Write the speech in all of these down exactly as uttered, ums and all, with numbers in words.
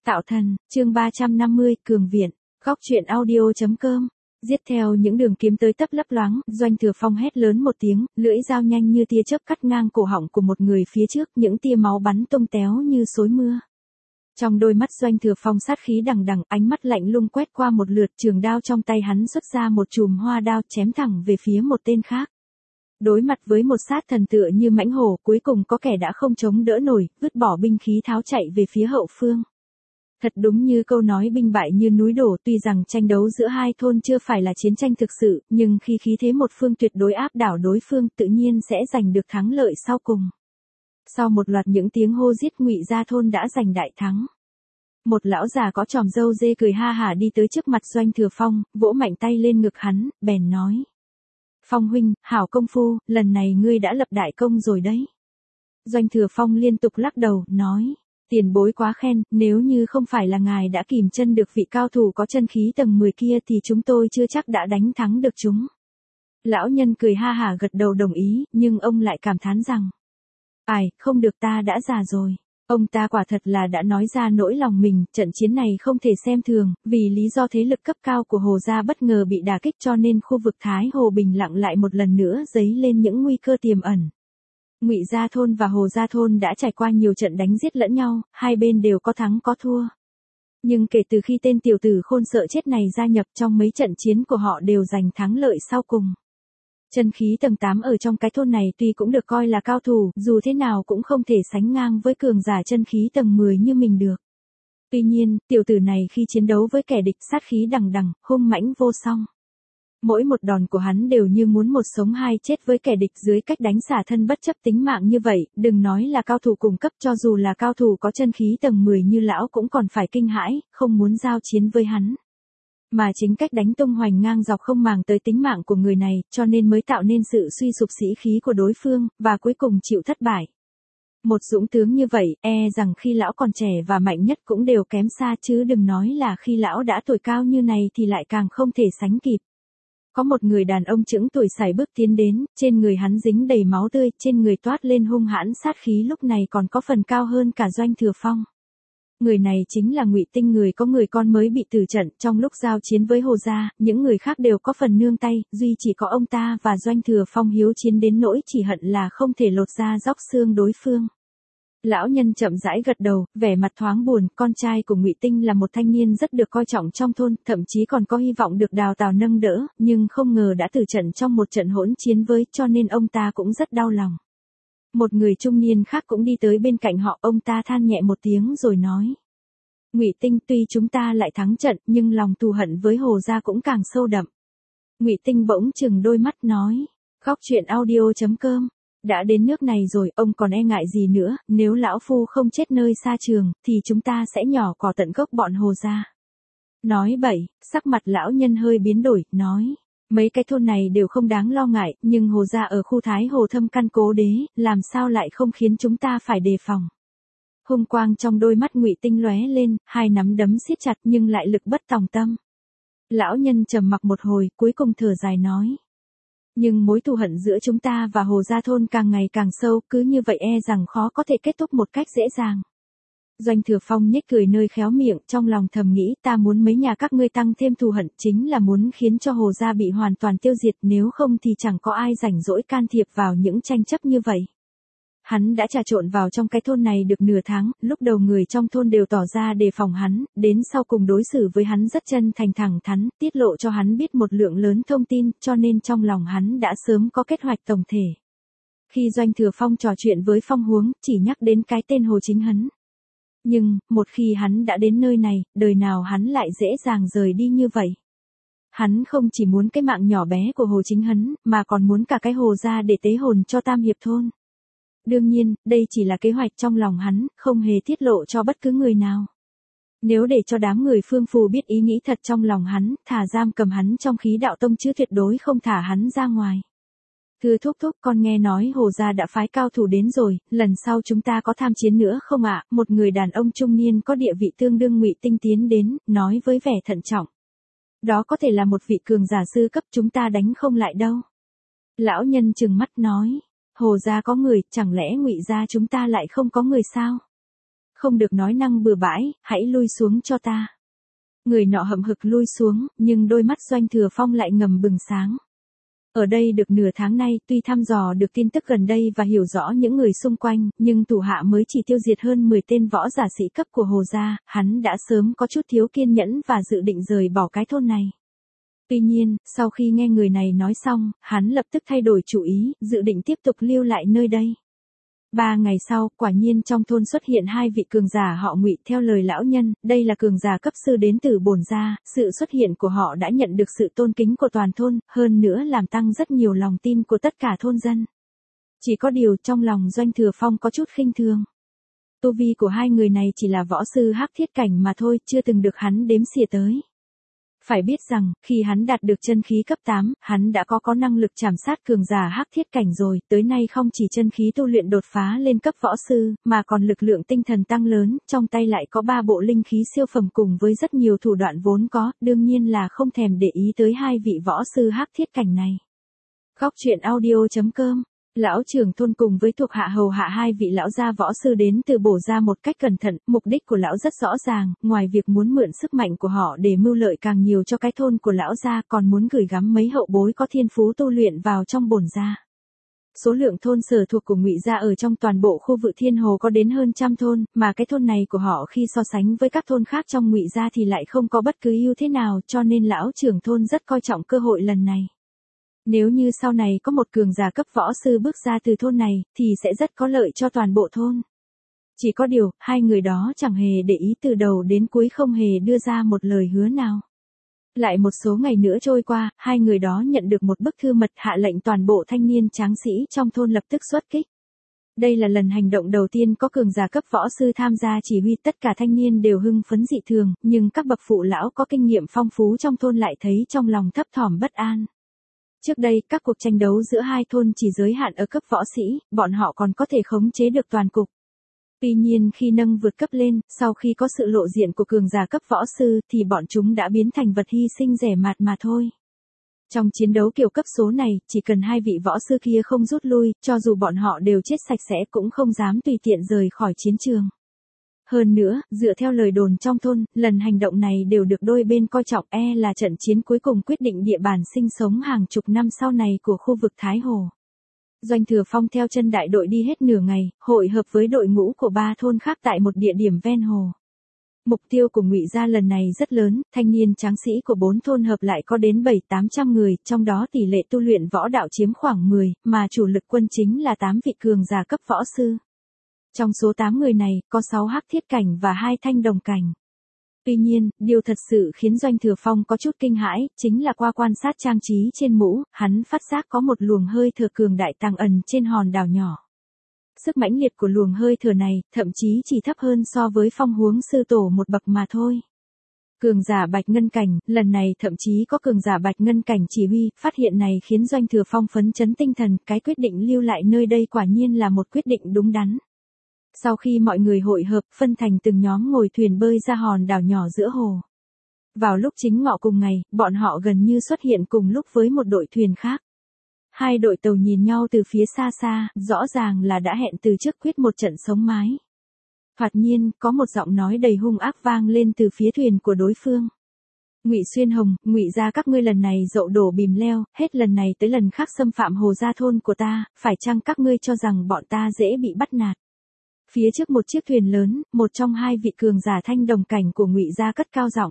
Tạo thần, chương ba trăm năm mươi, Cường Viện, góc truyện audio.com. Giết theo những đường kiếm tới tấp lấp loáng, Doanh Thừa Phong hét lớn một tiếng, lưỡi dao nhanh như tia chớp cắt ngang cổ họng của một người phía trước, những tia máu bắn tung téo như xối mưa. Trong đôi mắt Doanh Thừa Phong sát khí đằng đằng, ánh mắt lạnh lùng quét qua một lượt, trường đao trong tay hắn xuất ra một chùm hoa đao chém thẳng về phía một tên khác. Đối mặt với một sát thần tựa như mãnh hổ, cuối cùng có kẻ đã không chống đỡ nổi, vứt bỏ binh khí tháo chạy về phía hậu phương. Thật đúng như câu nói binh bại như núi đổ, tuy rằng tranh đấu giữa hai thôn chưa phải là chiến tranh thực sự, nhưng khi khí thế một phương tuyệt đối áp đảo đối phương, tự nhiên sẽ giành được thắng lợi sau cùng. Sau một loạt những tiếng hô giết, Ngụy Gia thôn đã giành đại thắng. Một lão già có chòm râu dê cười ha hả đi tới trước mặt Doanh Thừa Phong, vỗ mạnh tay lên ngực hắn, bèn nói: "Phong huynh, hảo công phu, lần này ngươi đã lập đại công rồi đấy." Doanh Thừa Phong liên tục lắc đầu, nói: "Tiền bối quá khen, nếu như không phải là ngài đã kìm chân được vị cao thủ có chân khí tầng mười kia thì chúng tôi chưa chắc đã đánh thắng được chúng." Lão nhân cười ha hả gật đầu đồng ý, nhưng ông lại cảm thán rằng: "Ai, không được, ta đã già rồi." Ông ta quả thật là đã nói ra nỗi lòng mình, trận chiến này không thể xem thường, vì lý do thế lực cấp cao của Hồ Gia bất ngờ bị đả kích cho nên khu vực Thái Hồ Bình Lặng lại một lần nữa dấy lên những nguy cơ tiềm ẩn. Ngụy Gia thôn và Hồ Gia thôn đã trải qua nhiều trận đánh giết lẫn nhau, hai bên đều có thắng có thua. Nhưng kể từ khi tên tiểu tử khôn sợ chết này gia nhập, trong mấy trận chiến của họ đều giành thắng lợi sau cùng. Chân khí tầng tám ở trong cái thôn này tuy cũng được coi là cao thủ, dù thế nào cũng không thể sánh ngang với cường giả chân khí tầng mười như mình được. Tuy nhiên, tiểu tử này khi chiến đấu với kẻ địch sát khí đằng đằng, hung mãnh vô song. Mỗi một đòn của hắn đều như muốn một sống hai chết với kẻ địch dưới cách đánh xả thân bất chấp tính mạng như vậy, đừng nói là cao thủ cùng cấp, cho dù là cao thủ có chân khí tầng mười như lão cũng còn phải kinh hãi, không muốn giao chiến với hắn. Mà chính cách đánh tung hoành ngang dọc không màng tới tính mạng của người này, cho nên mới tạo nên sự suy sụp sĩ khí của đối phương, và cuối cùng chịu thất bại. Một dũng tướng như vậy, e rằng khi lão còn trẻ và mạnh nhất cũng đều kém xa, chứ đừng nói là khi lão đã tuổi cao như này thì lại càng không thể sánh kịp. Có một người đàn ông chững tuổi sải bước tiến đến, trên người hắn dính đầy máu tươi, trên người toát lên hung hãn sát khí, lúc này còn có phần cao hơn cả Doanh Thừa Phong. Người này chính là Ngụy Tinh, người có người con mới bị tử trận. Trong lúc giao chiến với Hồ Gia, những người khác đều có phần nương tay, duy chỉ có ông ta và Doanh Thừa Phong hiếu chiến đến nỗi chỉ hận là không thể lột ra róc xương đối phương. Lão nhân chậm rãi gật đầu, vẻ mặt thoáng buồn, con trai của Ngụy Tinh là một thanh niên rất được coi trọng trong thôn, thậm chí còn có hy vọng được đào tạo nâng đỡ, nhưng không ngờ đã tử trận trong một trận hỗn chiến với, cho nên ông ta cũng rất đau lòng. Một người trung niên khác cũng đi tới bên cạnh họ, ông ta than nhẹ một tiếng rồi nói: "Ngụy Tinh, tuy chúng ta lại thắng trận, nhưng lòng thù hận với Hồ Gia cũng càng sâu đậm." Ngụy Tinh bỗng chừng đôi mắt nói: "Góc truyện audio.com, đã đến nước này rồi, ông còn e ngại gì nữa, nếu lão phu không chết nơi xa trường, thì chúng ta sẽ nhỏ cỏ tận gốc bọn Hồ Gia." Nói bậy, sắc mặt lão nhân hơi biến đổi, nói: "Mấy cái thôn này đều không đáng lo ngại, nhưng Hồ Gia ở khu Thái Hồ thâm căn cố đế, làm sao lại không khiến chúng ta phải đề phòng." Hung quang trong đôi mắt Ngụy Tinh lóe lên, hai nắm đấm siết chặt nhưng lại lực bất tòng tâm. Lão nhân trầm mặc một hồi, cuối cùng thở dài nói: "Nhưng mối thù hận giữa chúng ta và Hồ Gia thôn càng ngày càng sâu, cứ như vậy e rằng khó có thể kết thúc một cách dễ dàng." Doanh Thừa Phong nhếch cười nơi khéo miệng, trong lòng thầm nghĩ, ta muốn mấy nhà các ngươi tăng thêm thù hận, chính là muốn khiến cho Hồ Gia bị hoàn toàn tiêu diệt, nếu không thì chẳng có ai rảnh rỗi can thiệp vào những tranh chấp như vậy. Hắn đã trà trộn vào trong cái thôn này được nửa tháng, lúc đầu người trong thôn đều tỏ ra đề phòng hắn, đến sau cùng đối xử với hắn rất chân thành thẳng thắn, tiết lộ cho hắn biết một lượng lớn thông tin, cho nên trong lòng hắn đã sớm có kế hoạch tổng thể. Khi Doanh Thừa Phong trò chuyện với Phong Huống, chỉ nhắc đến cái tên Hồ Chính Hấn. Nhưng, một khi hắn đã đến nơi này, đời nào hắn lại dễ dàng rời đi như vậy. Hắn không chỉ muốn cái mạng nhỏ bé của Hồ Chính Hấn, mà còn muốn cả cái Hồ Gia để tế hồn cho Tam Hiệp thôn. Đương nhiên, đây chỉ là kế hoạch trong lòng hắn, không hề tiết lộ cho bất cứ người nào. Nếu để cho đám người Phương Phù biết ý nghĩ thật trong lòng hắn, thả giam cầm hắn trong khí đạo tông chứ tuyệt đối không thả hắn ra ngoài. "Thưa thúc thúc, con nghe nói Hồ Gia đã phái cao thủ đến rồi, lần sau chúng ta có tham chiến nữa không ạ?" Một người đàn ông trung niên có địa vị tương đương Ngụy Tinh tiến đến, nói với vẻ thận trọng. "Đó có thể là một vị cường giả sư cấp, chúng ta đánh không lại đâu." Lão nhân trừng mắt nói: "Hồ Gia có người, chẳng lẽ Ngụy Gia chúng ta lại không có người sao?" không được nói năng bừa bãi, hãy lui xuống cho ta. Người nọ hậm hực lui xuống, nhưng đôi mắt Doanh Thừa Phong lại ngầm bừng sáng. Ở đây được nửa tháng nay, tuy thăm dò được tin tức gần đây và hiểu rõ những người xung quanh, nhưng thủ hạ mới chỉ tiêu diệt hơn mười tên võ giả sĩ cấp của Hồ gia, hắn đã sớm có chút thiếu kiên nhẫn và dự định rời bỏ cái thôn này. Tuy nhiên, sau khi nghe người này nói xong, hắn lập tức thay đổi chủ ý, dự định tiếp tục lưu lại nơi đây. Ba ngày sau, quả nhiên trong thôn xuất hiện hai vị cường giả họ Ngụy. Theo lời lão nhân, đây là cường giả cấp sư đến từ Bổn gia, sự xuất hiện của họ đã nhận được sự tôn kính của toàn thôn, hơn nữa làm tăng rất nhiều lòng tin của tất cả thôn dân. Chỉ có điều trong lòng Doanh Thừa Phong có chút khinh thường. Tu vi của hai người này chỉ là võ sư hắc thiết cảnh mà thôi, chưa từng được hắn đếm xỉa tới. Phải biết rằng, khi hắn đạt được chân khí cấp tám, hắn đã có có năng lực trảm sát cường giả hắc thiết cảnh rồi, tới nay không chỉ chân khí tu luyện đột phá lên cấp võ sư, mà còn lực lượng tinh thần tăng lớn, trong tay lại có ba bộ linh khí siêu phẩm cùng với rất nhiều thủ đoạn vốn có, đương nhiên là không thèm để ý tới hai vị võ sư hắc thiết cảnh này. Góc truyện audio chấm com. Lão trưởng thôn cùng với thuộc hạ hầu hạ hai vị lão gia võ sư đến từ Bổ gia một cách cẩn thận, mục đích của lão rất rõ ràng, ngoài việc muốn mượn sức mạnh của họ để mưu lợi càng nhiều cho cái thôn của lão gia, còn muốn gửi gắm mấy hậu bối có thiên phú tu luyện vào trong Bổn gia. Số lượng thôn sở thuộc của Ngụy gia ở trong toàn bộ khu vực Thiên Hồ có đến hơn trăm thôn, mà cái thôn này của họ khi so sánh với các thôn khác trong Ngụy gia thì lại không có bất cứ ưu thế nào, cho nên lão trưởng thôn rất coi trọng cơ hội lần này. Nếu như sau này có một cường giả cấp võ sư bước ra từ thôn này, thì sẽ rất có lợi cho toàn bộ thôn. Chỉ có điều, hai người đó chẳng hề để ý từ đầu đến cuối, không hề đưa ra một lời hứa nào. Lại một số ngày nữa trôi qua, hai người đó nhận được một bức thư mật hạ lệnh toàn bộ thanh niên tráng sĩ trong thôn lập tức xuất kích. Đây là lần hành động đầu tiên có cường giả cấp võ sư tham gia chỉ huy, tất cả thanh niên đều hưng phấn dị thường, nhưng các bậc phụ lão có kinh nghiệm phong phú trong thôn lại thấy trong lòng thấp thỏm bất an. Trước đây, các cuộc tranh đấu giữa hai thôn chỉ giới hạn ở cấp võ sĩ, bọn họ còn có thể khống chế được toàn cục. Tuy nhiên khi nâng vượt cấp lên, sau khi có sự lộ diện của cường giả cấp võ sư thì bọn chúng đã biến thành vật hy sinh rẻ mạt mà thôi. Trong chiến đấu kiểu cấp số này, chỉ cần hai vị võ sư kia không rút lui, cho dù bọn họ đều chết sạch sẽ cũng không dám tùy tiện rời khỏi chiến trường. Hơn nữa, dựa theo lời đồn trong thôn, lần hành động này đều được đôi bên coi trọng, e là trận chiến cuối cùng quyết định địa bàn sinh sống hàng chục năm sau này của khu vực Thái Hồ. Doanh Thừa Phong theo chân đại đội đi hết nửa ngày, hội hợp với đội ngũ của ba thôn khác tại một địa điểm ven hồ. Mục tiêu của Ngụy gia lần này rất lớn, thanh niên tráng sĩ của bốn thôn hợp lại có đến bảy tám trăm người, trong đó tỷ lệ tu luyện võ đạo chiếm khoảng mười, mà chủ lực quân chính là tám vị cường giả cấp võ sư. Trong số tám người này, có sáu hắc thiết cảnh và hai thanh đồng cảnh. Tuy nhiên, điều thật sự khiến Doanh Thừa Phong có chút kinh hãi, chính là qua quan sát trang trí trên mũ, hắn phát giác có một luồng hơi thở cường đại tàng ẩn trên hòn đảo nhỏ. Sức mãnh liệt của luồng hơi thở này, thậm chí chỉ thấp hơn so với Phong Huống sư tổ một bậc mà thôi. Cường giả Bạch Ngân cảnh, lần này thậm chí có cường giả Bạch Ngân cảnh chỉ huy, phát hiện này khiến Doanh Thừa Phong phấn chấn tinh thần, cái quyết định lưu lại nơi đây quả nhiên là một quyết định đúng đắn. Sau khi mọi người hội hợp, phân thành từng nhóm ngồi thuyền bơi ra hòn đảo nhỏ giữa hồ. Vào lúc chính ngọ cùng ngày, bọn họ gần như xuất hiện cùng lúc với một đội thuyền khác. Hai đội tàu nhìn nhau từ phía xa xa, rõ ràng là đã hẹn từ trước quyết một trận sống mái. Thoạt nhiên, có một giọng nói đầy hung ác vang lên từ phía thuyền của đối phương. Ngụy Xuyên Hồng, Ngụy gia các ngươi lần này dậu đổ bìm leo, hết lần này tới lần khác xâm phạm Hồ gia thôn của ta, phải chăng các ngươi cho rằng bọn ta dễ bị bắt nạt? Phía trước một chiếc thuyền lớn, một trong hai vị cường giả thanh đồng cảnh của Ngụy gia cất cao giọng.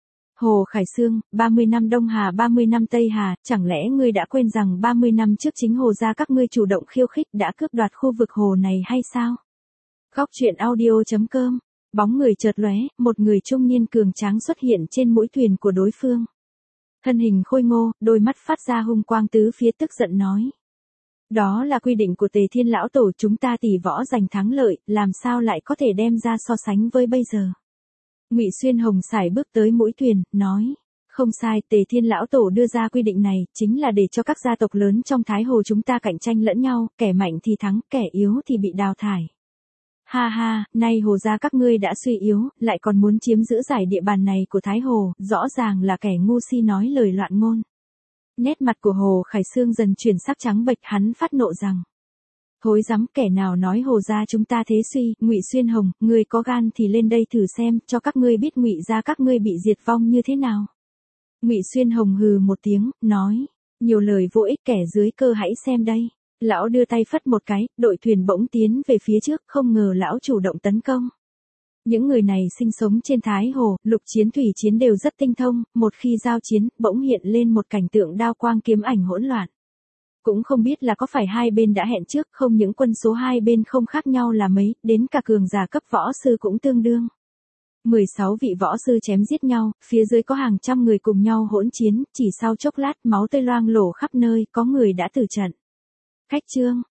Hồ Khải Sương, ba mươi năm Đông Hà ba mươi năm Tây Hà, chẳng lẽ ngươi đã quên rằng ba mươi năm trước chính Hồ gia các ngươi chủ động khiêu khích đã cướp đoạt khu vực hồ này hay sao? Góc truyện audio chấm com. Bóng người chợt lóe, một người trung niên cường tráng xuất hiện trên mũi thuyền của đối phương. Thân hình khôi ngô, đôi mắt phát ra hung quang tứ phía, tức giận nói. Đó là quy định của Tề Thiên lão tổ, chúng ta tỷ võ giành thắng lợi, làm sao lại có thể đem ra so sánh với bây giờ. Ngụy Xuyên Hồng sải bước tới mũi thuyền, nói. Không sai, Tề Thiên lão tổ đưa ra quy định này, chính là để cho các gia tộc lớn trong Thái Hồ chúng ta cạnh tranh lẫn nhau, kẻ mạnh thì thắng, kẻ yếu thì bị đào thải. Ha ha, nay Hồ gia các ngươi đã suy yếu, lại còn muốn chiếm giữ giải địa bàn này của Thái Hồ, rõ ràng là kẻ ngu si nói lời loạn ngôn. Nét mặt của Hồ Khải Sương dần chuyển sắc trắng bệch, hắn phát nộ rằng. Thối rắm, kẻ nào nói Hồ gia chúng ta thế suy, Ngụy Xuyên Hồng, ngươi có gan thì lên đây thử xem, cho các ngươi biết Ngụy gia các ngươi bị diệt vong như thế nào. Ngụy Xuyên Hồng hừ một tiếng, nói, nhiều lời vô ích, kẻ dưới cơ hãy xem đây. Lão đưa tay phất một cái, đội thuyền bỗng tiến về phía trước, không ngờ lão chủ động tấn công. Những người này sinh sống trên Thái Hồ, lục chiến thủy chiến đều rất tinh thông, một khi giao chiến, bỗng hiện lên một cảnh tượng đao quang kiếm ảnh hỗn loạn. Cũng không biết là có phải hai bên đã hẹn trước, không những quân số hai bên không khác nhau là mấy, đến cả cường giả cấp võ sư cũng tương đương. mười sáu vị võ sư chém giết nhau, phía dưới có hàng trăm người cùng nhau hỗn chiến, chỉ sau chốc lát máu tươi loang lổ khắp nơi, có người đã tử trận. Khách trương,